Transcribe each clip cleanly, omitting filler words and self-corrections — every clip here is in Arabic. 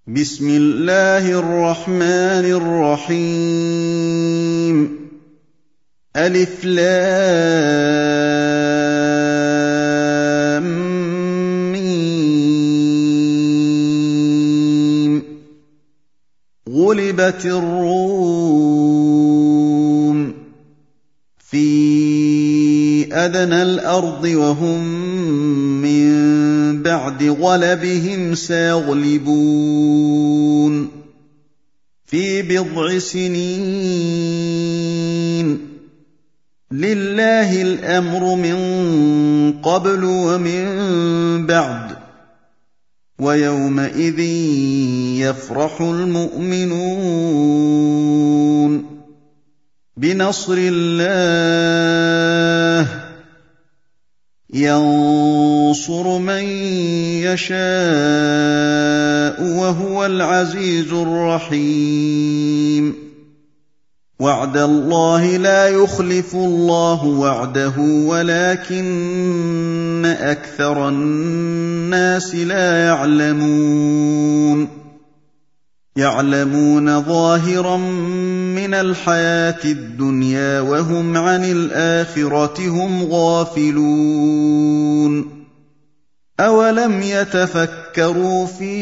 بسم الله الرحمن الرحيم ألف لام ميم غلبت الروم في أدنى الأرض وهم من بعد غلبهم سيغلبون في بضع سنين لله الأمر من قبل ومن بعد ويومئذ يفرح المؤمنون بنصر الله ينصر من يشاء وهو العزيز الرحيم وعد الله لا يخلف الله وعده ولكن أكثر الناس لا يعلمون ظاهرا من الحياة الدنيا وهم عن الآخرة هم غافلون أولم يتفكروا في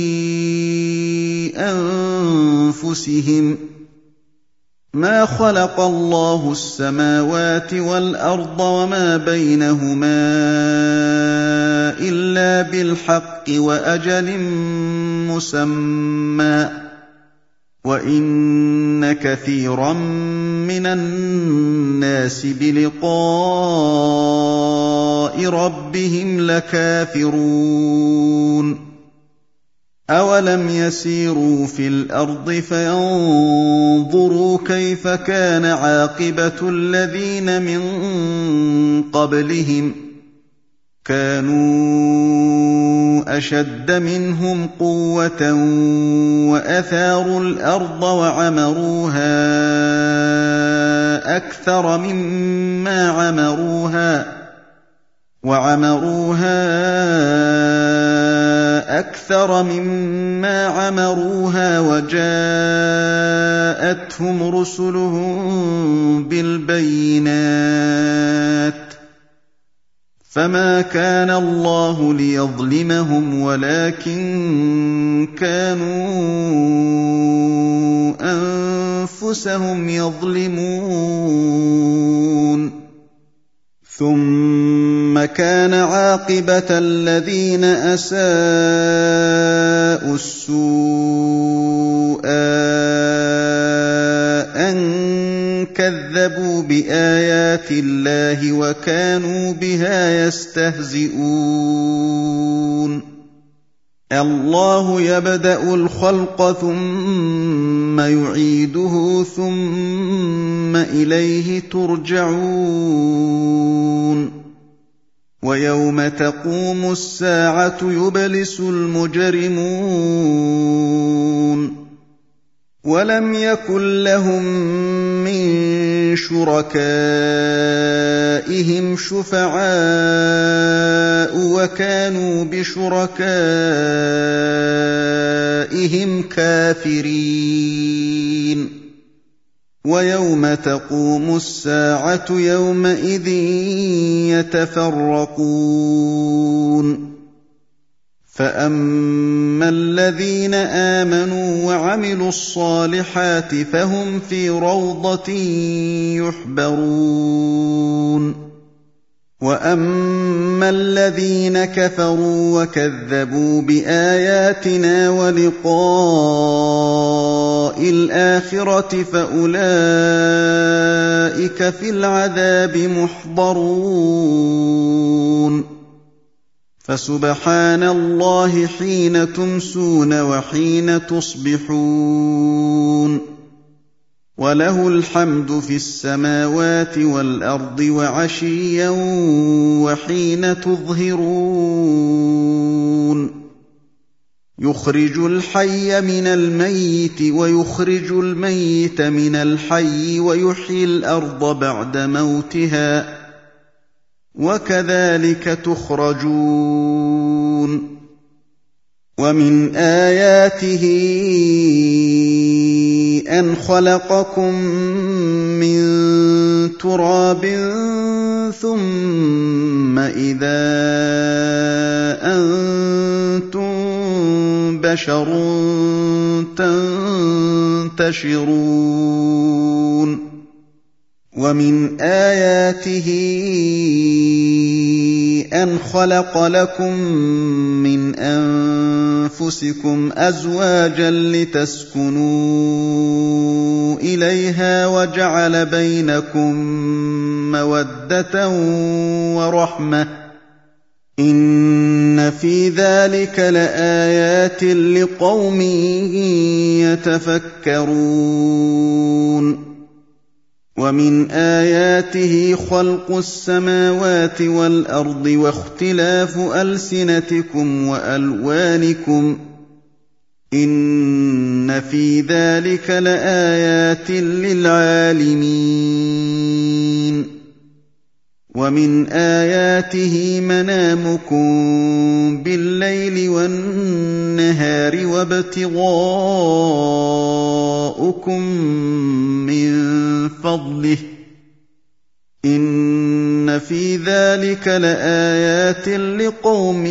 أنفسهم ما خلق الله السماوات والأرض وما بينهما إلا بالحق وأجل مسمى وإن كثيرا من الناس بلقاء ربهم لكافرون أولم يسيروا في الأرض فينظروا كيف كان عاقبة الذين من قبلهم كانوا أشد منهم قوة وأثاروا الأرض وعمروها أكثر مما عمروها وجاءتهم رسلهم بالبينات فما كان الله ليظلمهم ولكن كانوا أنفسهم يظلمون ثم كان عاقبة الذين أساءوا السوء أن كذبوا بآيات الله وكانوا بها يستهزئون الله يبدأ الخلق ثم يعيده ثم إليه ترجعون ويوم تقوم الساعة يبلس المجرمون ولم يكن لهم من شركائهم شفعاء وكانوا بشركائهم كافرين ويوم تقوم الساعة يومئذ يتفرقون فأما الذين آمنوا وعملوا الصالحات فهم في روضة يحبرون وأما الذين كفروا وكذبوا بآياتنا ولقاء الآخرة فأولئك في العذاب محضرون فسبحان الله حين تمسون وحين تصبحون وله الحمد في السماوات والأرض وعشيا وحين تظهرون يخرج الحي من الميت ويخرج الميت من الحي ويحيي الأرض بعد موتها وكذلك تخرجون ومن آياته أن خلقكم من تراب ثم إذا أنتم بشر تنتشرون ومن آياته أن خلق لكم من أنفسكم أزواجا لتسكنوا إليها وجعل بينكم مودة ورحمة إن في ذلك لآيات لقوم يتفكرون ومن آياته خلق السماوات والأرض واختلاف ألسنتكم وألوانكم إن في ذلك لآيات للعالمين ومن آياته منامكم بالليل والنهار وابتغاؤكم من فضله إن في ذلك لآيات لقوم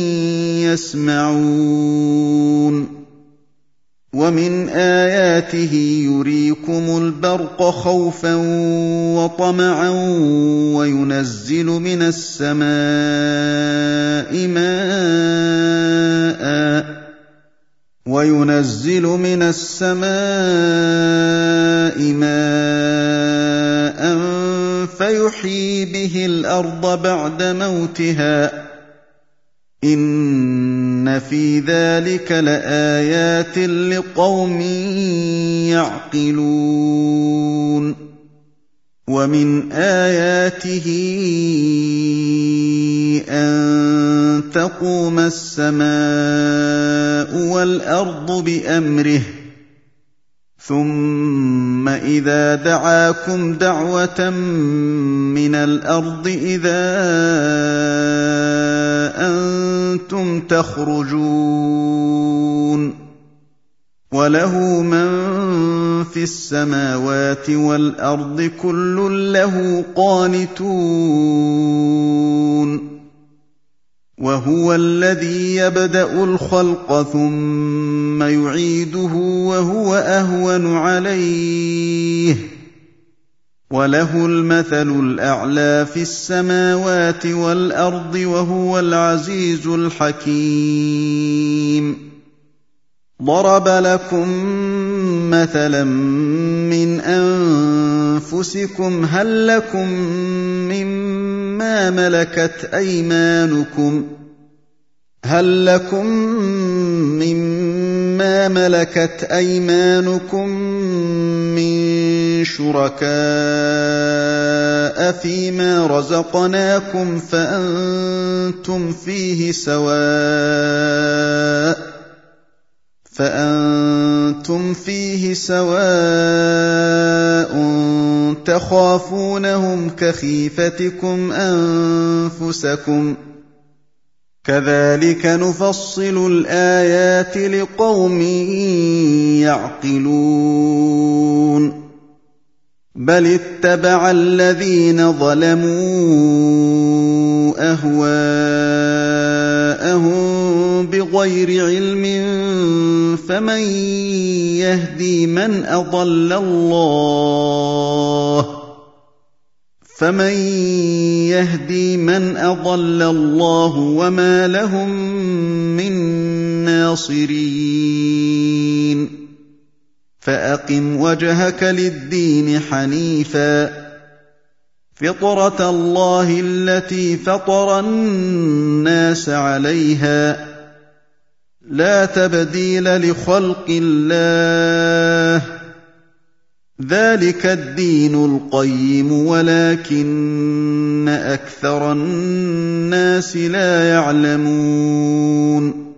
يسمعون ومن آياته يريكم البرق خوفا وطمعا وينزل من السماء ماء فيحيي به الأرض بعد موتها إن في ذلك لآيات لقوم يعقلون ومن آياته أن تقوم السماء والأرض بأمره ثم إذا دعاكم دعوة من الأرض إذا أنتم تخرجون وله من في السماوات والأرض كل له قانتون وهو الذي يبدأ الخلق ثم يعيده وهو أهون عليه وله المثل الأعلى في السماوات والأرض وهو العزيز الحكيم ضرب لكم مثلا من أنفسكم هل لكم مما ملكت أيمانكم من شركاء فيما رزقناكم فأنتم فيه سواء تخافونهم كخيفتكم أنفسكم كذلك نفصل الآيات لقوم يعقلون بل اتبع الذين ظلموا أهواءهم بغير علم فمن يهدي من أضل الله وما لهم من ناصرين فأقم وجهك للدين حنيفا فطرة الله التي فطر الناس عليها لا تبديل لخلق الله ذلك الدين القيم ولكن أكثر الناس لا يعلمون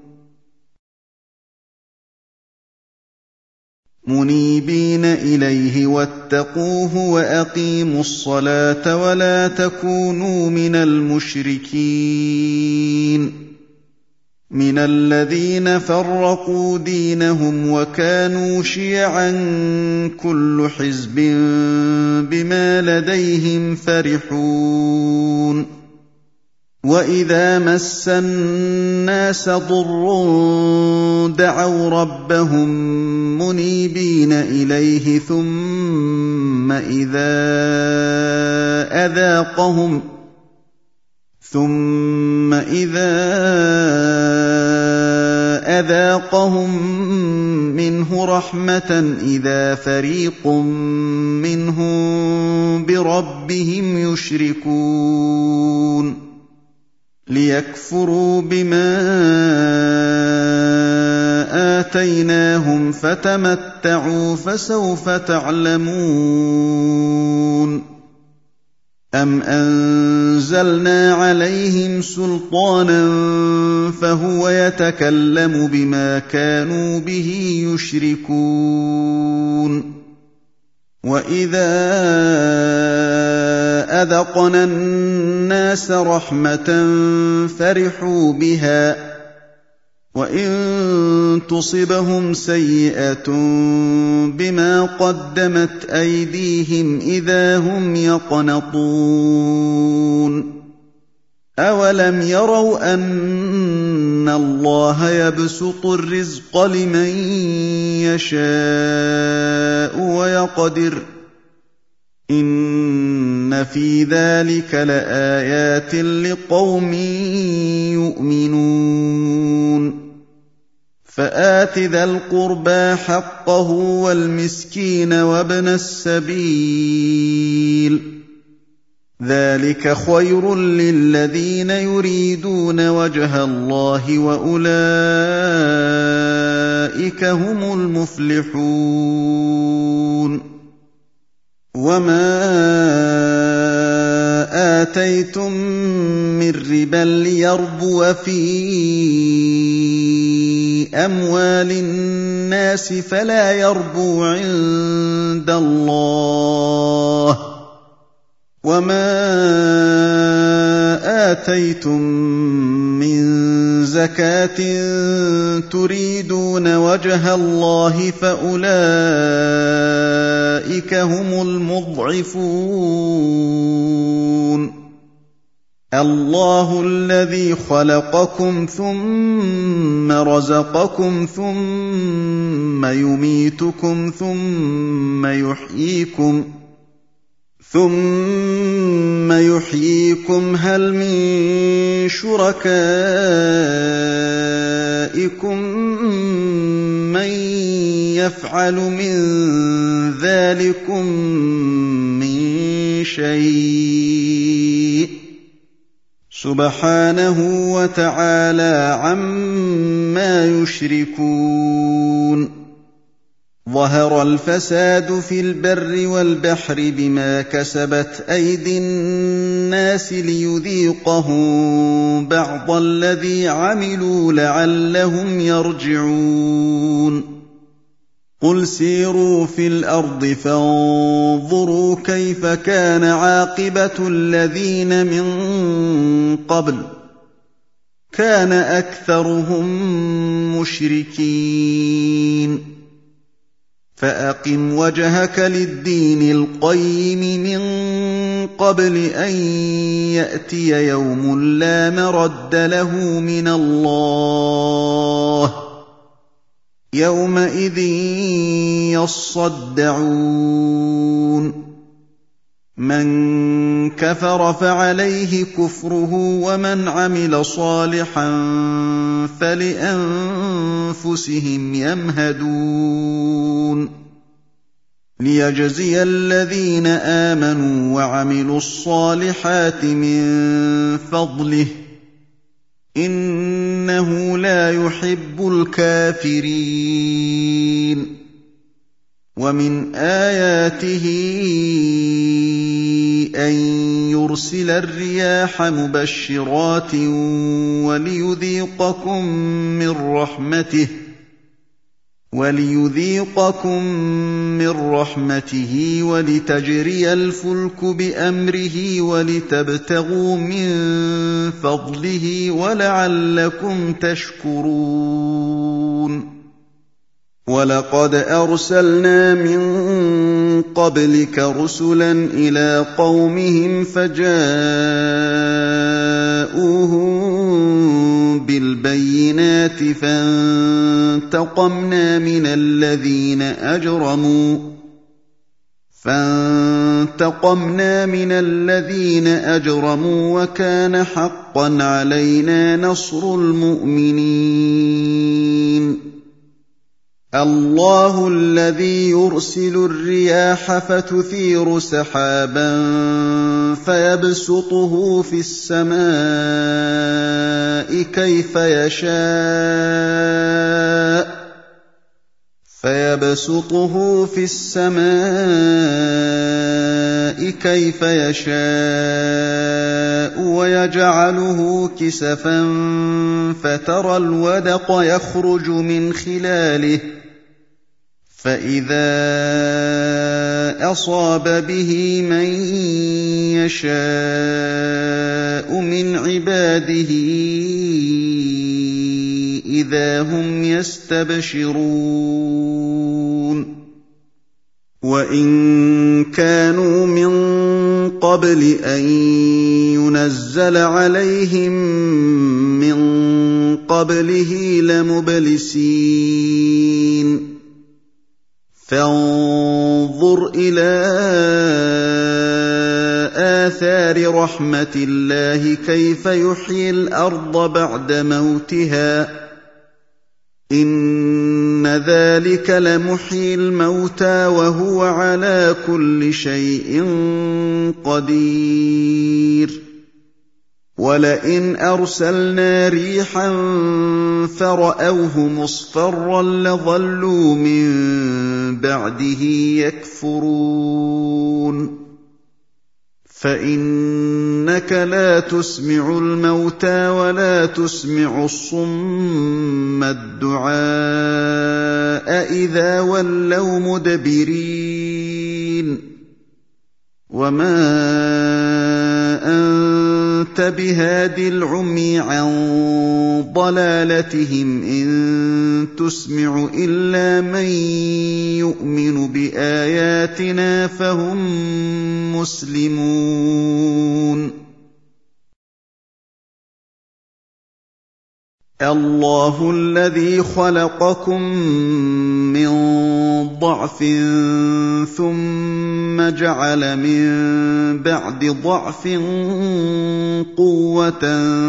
منيبين إليه واتقوه وأقيموا الصلاة ولا تكونوا من المشركين مِنَ الَّذِينَ فَرَّقُوا دِينَهُمْ وَكَانُوا شِيَعًا كُلُّ حِزْبٍ بِمَا لَدَيْهِمْ فَرِحُونَ وَإِذَا مَسَّ النَّاسَ ضُرٌّ دَعَوْا رَبَّهُم مُّنِيبِينَ إِلَيْهِ ثُمَّ إِذَا أَذَاقَهُم مِّنْهُ رَحْمَةً إِذَا فَرِيقٌ مِّنْهُم بِرَبِّهِمْ يُشْرِكُونَ لِيَكْفُرُوا بِمَا آتَيْنَاهُمْ فَتَمَتَّعُوا فَسَوْفَ تَعْلَمُونَ أَمْ أَنزَلْنَا عَلَيْهِمْ سُلْطَانًا فَهُوَ يَتَكَلَّمُ بِمَا كَانُوا بِهِ يُشْرِكُونَ وَإِذَا أَذَقْنَا النَّاسَ رَحْمَةً فَرِحُوا بِهَا وَإِن تُصِبْهُمْ سَيِّئَةٌ بِمَا قَدَّمَتْ أَيْدِيهِمْ إِذَا هُمْ يَقْنَطُونَ أَوَلَمْ يَرَوْا أَنَّ اللَّهَ يَبْسُطُ الرِّزْقَ لِمَن يَشَاءُ وَيَقْدِرُ ۚ إِنَّ فِي ذَٰلِكَ لَآيَاتٍ لِّقَوْمٍ يُؤْمِنُونَ فَآتِ ذَا الْقُرْبَىٰ حَقَّهُ وَالْمِسْكِينَ وَابْنَ السَّبِيلِ ۚ ذَٰلِكَ خَيْرٌ لِّلَّذِينَ يُرِيدُونَ وَجْهَ اللَّهِ ۖ وَأُولَٰئِكَ هُمُ الْمُفْلِحُونَ وَمَا آتَيْتُم مِّن رِّبًا لِّيَرْبُوَ فِي أَمْوَالِ النَّاسِ فَلَا يَرْبُو عِندَ اللَّهِ ۖ وَمَا آتَيْتُم مِّن زَكَاةٍ تُرِيدُونَ وَجْهَ اللَّهِ فَأُولَٰئِكَ هُمُ الْمُضْعِفُونَ اللَّهُ الَّذِي خَلَقَكُمْ ثُمَّ رَزَقَكُمْ ثُمَّ يُمِيتُكُمْ ثُمَّ يُحْيِيكُمْ ۖ هَلْ مِن شُرَكَائِكُم مَّن يَفْعَلُ مِن ذَٰلِكُم مِّن شَيْءٍ ۚ سُبْحَانَهُ وَتَعَالَىٰ عَمَّا يُشْرِكُونَ ظَهَرَ الْفَسَادُ فِي الْبَرِّ وَالْبَحْرِ بِمَا كَسَبَتْ أَيْدِي النَّاسِ لِيُذِيقَهُم بَعْضَ الَّذِي عَمِلُوا لَعَلَّهُمْ يَرْجِعُونَ قُلْ سِيرُوا فِي الْأَرْضِ فَانظُرُوا كَيْفَ كَانَ عَاقِبَةُ الَّذِينَ مِن قَبْلُ ۚ كَانَ أَكْثَرُهُم مُّشْرِكِينَ فَأَقِمْ وَجْهَكَ لِلدِّينِ الْقَيِّمِ مِن قَبْلِ أَن يَأْتِيَ يَوْمٌ لَّا مَرَدَّ لَهُ مِنَ اللَّهِ ۖ يَوْمَئِذٍ يَصَّدَّعُونَ مَن كَفَرَ فَعَلَيْهِ كُفْرُهُ وَمَنْ عَمِلَ صَالِحًا فَلِأَنفُسِهِمْ يَمْهَدُونَ لِيَجْزِيَ الَّذِينَ آمَنُوا وَعَمِلُوا الصَّالِحَاتِ مِن فَضْلِهِ ۚ إِنَّهُ لَا يُحِبُّ الْكَافِرِينَ وَمِنْ آيَاتِهِ أَن يُرْسِلَ الرِّيَاحَ مُبَشِّرَاتٍ وَلِيُذِيقَكُم مِّن رَّحْمَتِهِ ۚ وَلِيُذِيقَكُم مِّن رَّحْمَتِهِ وَلِتَجْرِيَ الْفُلْكُ بِأَمْرِهِ وَلِتَبْتَغُوا مِن فَضْلِهِ وَلَعَلَّكُمْ تَشْكُرُونَ وَلَقَدْ أَرْسَلْنَا مِن قَبْلِكَ رُسُلًا إِلَىٰ قَوْمِهِمْ فَجَاءُوهُم بِالْبَيِّنَاتِ فَانتَقَمْنَا مِنَ الَّذِينَ أَجْرَمُوا وَكَانَ حَقًّا عَلَيْنَا نَصْرُ الْمُؤْمِنِينَ اللَّهُ الَّذِي يُرْسِلُ الرِّيَاحَ فَتُثِيرُ سَحَابًا فَيَبْسُطُهُ في السَّمَاءِ كَيْفَ يَشَاءُ وَيَجْعَلُهُ كِسَفًا فَتَرَى الْوَدْقَ يَخْرُجُ مِنْ خِلَالِهِ فَإِذَا أَصَابَ بِهِ مَن يَشَاءُ مِنْ عِبَادِهِ إِذَا هُمْ يَسْتَبْشِرُونَ وَإِن كَانُوا مِن قَبْلِ أَن يُنَزَّلَ عَلَيْهِم مِّن قَبْلِهِ لَمُبْلِسِينَ فَانظُرْ إِلَىٰ آثَارِ رَحْمَتِ اللَّهِ كَيْفَ يُحْيِي الْأَرْضَ بَعْدَ مَوْتِهَا ۚ إِنَّ ذَٰلِكَ لَمُحْيِي الْمَوْتَىٰ وَهُوَ عَلَىٰ كُلِّ شَيْءٍ قَدِيرٌ وَلَئِنْ أَرْسَلْنَا رِيحًا فَرَأَوْهُ مُصْفَرًّا لَّظَلُّوا مِن بَعْدِهِ يَكْفُرُونَ فَإِنَّكَ لَا تُسْمِعُ الْمَوْتَىٰ وَلَا تُسْمِعُ الصُّمَّ الدُّعَاءَ إِذَا وَلَّوْا مُدْبِرِينَ وَمَا أَنتَ بِهَادِ الْعُمْيِ عَن ضَلَالَتِهِمْ ۖ إِن تُسْمِعُ إِلَّا مَن يُؤْمِنُ بِآيَاتِنَا فَهُم مُّسْلِمُونَ اللَّهُ الَّذِي خَلَقَكُم مِّن ضَعْفٍ ثُمَّ جَعَلَ مِن بَعْدِ ضَعْفٍ قُوَّةً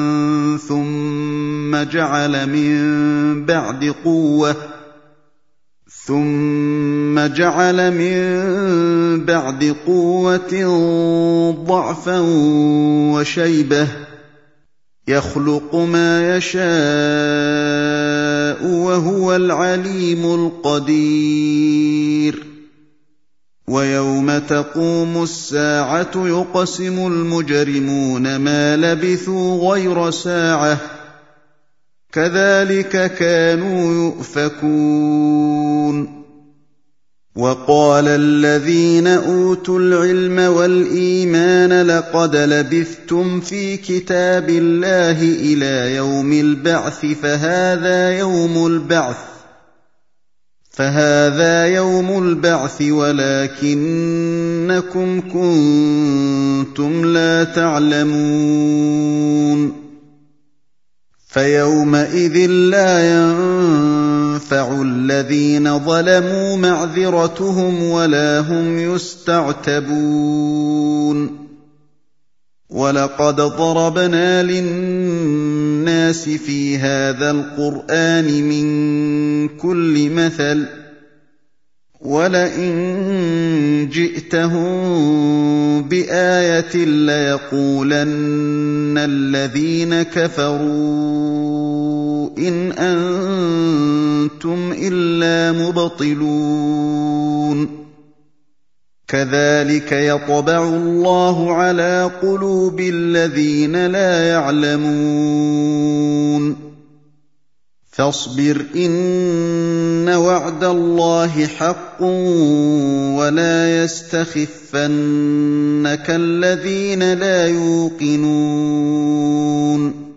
ثُمَّ جَعَلَ مِن بَعْدِ قُوَّةٍ ضَعْفًا وَشَيْبَةً ۚ يَخْلُقُ مَا يَشَاءُ ۖ وَهُوَ الْعَلِيمُ الْقَدِيرُ وَيَوْمَ تَقُومُ السَّاعَةُ يُقْسِمُ الْمُجْرِمُونَ مَا لَبِثُوا غَيْرَ سَاعَةٍ ۚ كَذَٰلِكَ كَانُوا يُؤْفَكُونَ وَقَالَ الَّذِينَ أُوتُوا الْعِلْمَ وَالْإِيمَانَ لَقَدْ لَبِثْتُمْ فِي كِتَابِ اللَّهِ إِلَىٰ يَوْمِ الْبَعْثِ فَهَٰذَا يَوْمُ الْبَعْثِ وَلَٰكِنَّكُمْ كُنتُمْ لَا تَعْلَمُونَ فَيَوْمَئِذٍ لَّا يَنفَعُ الَّذِينَ ظَلَمُوا مَعْذِرَتُهُمْ وَلَا هُمْ يُسْتَعْتَبُونَ وَلَقَدْ ضَرَبْنَا لِلنَّاسِ فِي هَٰذَا الْقُرْآنِ مِن كُلِّ مَثَلٍ ۚ وَلَئِن جِئْتَهُم بِآيَةٍ لَّيَقُولَنَّ الَّذِينَ كَفَرُوا إِنْ أَنتُمْ إِلَّا مُبْطِلُونَ كَذَٰلِكَ يَطْبَعُ اللَّهُ عَلَىٰ قُلُوبِ الَّذِينَ لَا يَعْلَمُونَ فاصبر إن وعد الله حق ولا يستخفنك الذين لا يوقنون